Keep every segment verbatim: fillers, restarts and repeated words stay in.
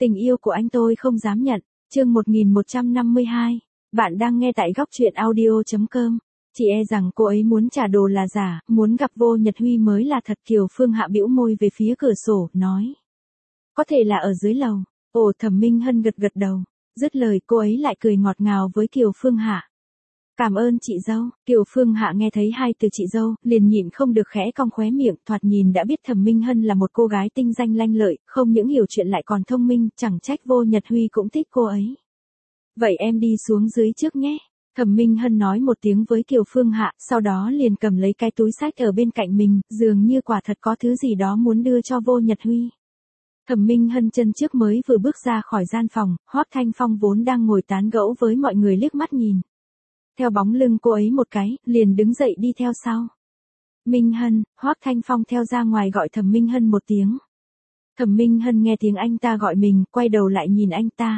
Tình yêu của anh tôi không dám nhận. Chương một nghìn một trăm năm mươi hai. Bạn đang nghe tại góc truyện audio chấm com. Chị e rằng cô ấy muốn trả đồ là giả, muốn gặp Vô Nhật Huy mới là thật. Kiều Phương Hạ bĩu môi về phía cửa sổ, nói. Có thể là ở dưới lầu. Ồ, Thẩm Minh Hân gật gật đầu. Dứt lời cô ấy lại cười ngọt ngào với Kiều Phương Hạ. Cảm ơn chị dâu. Kiều Phương Hạ nghe thấy hai từ chị dâu, liền nhịn không được khẽ cong khóe miệng, thoạt nhìn đã biết Thẩm Minh Hân là một cô gái tinh danh lanh lợi, không những hiểu chuyện lại còn thông minh, chẳng trách Vô Nhật Huy cũng thích cô ấy. Vậy em đi xuống dưới trước nhé. Thẩm Minh Hân nói một tiếng với Kiều Phương Hạ, sau đó liền cầm lấy cái túi xách ở bên cạnh mình, dường như quả thật có thứ gì đó muốn đưa cho Vô Nhật Huy. Thẩm Minh Hân chân trước mới vừa bước ra khỏi gian phòng, Hoắc Thanh Phong vốn đang ngồi tán gẫu với mọi người liếc mắt nhìn. Theo bóng lưng cô ấy một cái, liền đứng dậy đi theo sau. Minh Hân, Hoắc Thanh Phong theo ra ngoài gọi Thẩm Minh Hân một tiếng. Thẩm Minh Hân nghe tiếng anh ta gọi mình, quay đầu lại nhìn anh ta.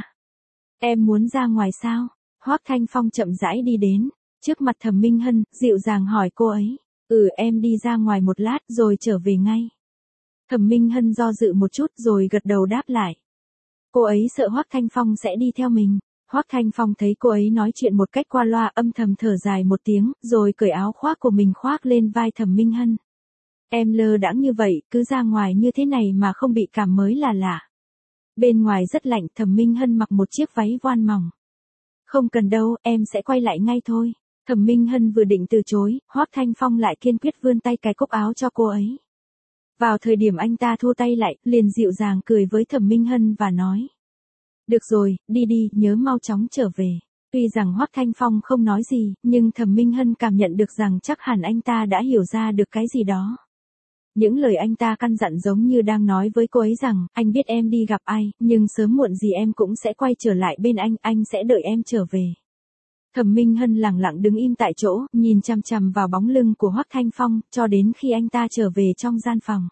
Em muốn ra ngoài sao? Hoắc Thanh Phong chậm rãi đi đến, trước mặt Thẩm Minh Hân, dịu dàng hỏi cô ấy. Ừ, em đi ra ngoài một lát rồi trở về ngay. Thẩm Minh Hân do dự một chút rồi gật đầu đáp lại. Cô ấy sợ Hoắc Thanh Phong sẽ đi theo mình. Hoắc Thanh Phong thấy cô ấy nói chuyện một cách qua loa, âm thầm thở dài một tiếng, rồi cởi áo khoác của mình khoác lên vai Thẩm Minh Hân. Em lơ đãng như vậy, cứ ra ngoài như thế này mà không bị cảm mới là lạ. Bên ngoài rất lạnh, Thẩm Minh Hân mặc một chiếc váy voan mỏng. Không cần đâu, em sẽ quay lại ngay thôi. Thẩm Minh Hân vừa định từ chối, Hoắc Thanh Phong lại kiên quyết vươn tay cài cúc áo cho cô ấy. Vào thời điểm anh ta thua tay lại, liền dịu dàng cười với Thẩm Minh Hân và nói. Được rồi, đi đi, nhớ mau chóng trở về. Tuy rằng Hoắc Thanh Phong không nói gì, nhưng Thẩm Minh Hân cảm nhận được rằng chắc hẳn anh ta đã hiểu ra được cái gì đó. Những lời anh ta căn dặn giống như đang nói với cô ấy rằng, anh biết em đi gặp ai, nhưng sớm muộn gì em cũng sẽ quay trở lại bên anh, anh sẽ đợi em trở về. Thẩm Minh Hân lặng lặng đứng im tại chỗ, nhìn chằm chằm vào bóng lưng của Hoắc Thanh Phong, cho đến khi anh ta trở về trong gian phòng.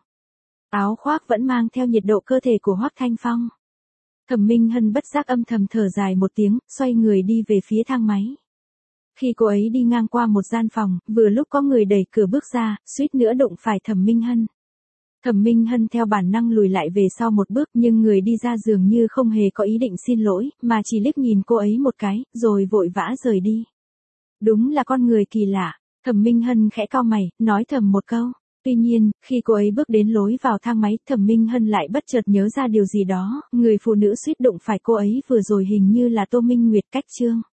Áo khoác vẫn mang theo nhiệt độ cơ thể của Hoắc Thanh Phong. Thẩm Minh Hân bất giác âm thầm thở dài một tiếng, xoay người đi về phía thang máy. Khi cô ấy đi ngang qua một gian phòng, vừa lúc có người đẩy cửa bước ra, suýt nữa đụng phải Thẩm Minh Hân. Thẩm Minh Hân theo bản năng lùi lại về sau một bước, nhưng người đi ra dường như không hề có ý định xin lỗi, mà chỉ liếc nhìn cô ấy một cái, rồi vội vã rời đi. Đúng là con người kỳ lạ. Thẩm Minh Hân khẽ cau mày, nói thầm một câu. Tuy nhiên, khi cô ấy bước đến lối vào thang máy, Thẩm Minh Hân lại bất chợt nhớ ra điều gì đó, người phụ nữ suýt đụng phải cô ấy vừa rồi hình như là Tô Minh Nguyệt Cách Trương.